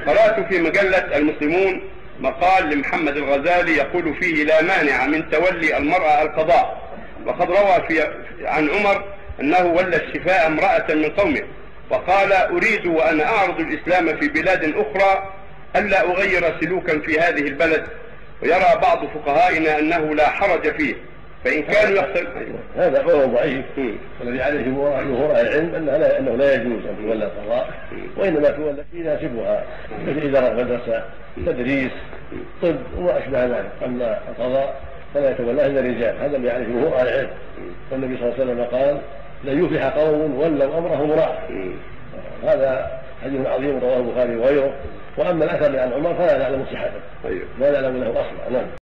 قرأت في مجلة المسلمون مقال لمحمد الغزالي يقول فيه لا مانع من تولي المرأة القضاء، وقد روى عن عمر أنه ولى الشفاء امرأة من قومه، وقال أريد وأنا أعرض الإسلام في بلاد أخرى ألا أغير سلوكا في هذه البلد، ويرى بعض فقهائنا أنه لا حرج فيه، فإن كانوا يختلفون. هذا قول ضعيف، والذي عليه جمهور أهل العلم أنه لا يجوز أن تولى القضاء، وإنما تولى في يناسبها مثل إدارة مدرسة، تدريس، طب وما أشبه ذلك. أما القضاء فلا يتولاه إلا الرجال، هذا اللي عليه جمهور أهل العلم. والنبي صلى الله عليه وسلم قال لن يفلح قوم ولوا أمرهم امرأة. هذا حديث عظيم رواه البخاري وغيره. وأما الأثر عن عمر فلا نعلم صحته، لا نعلم له أصلا.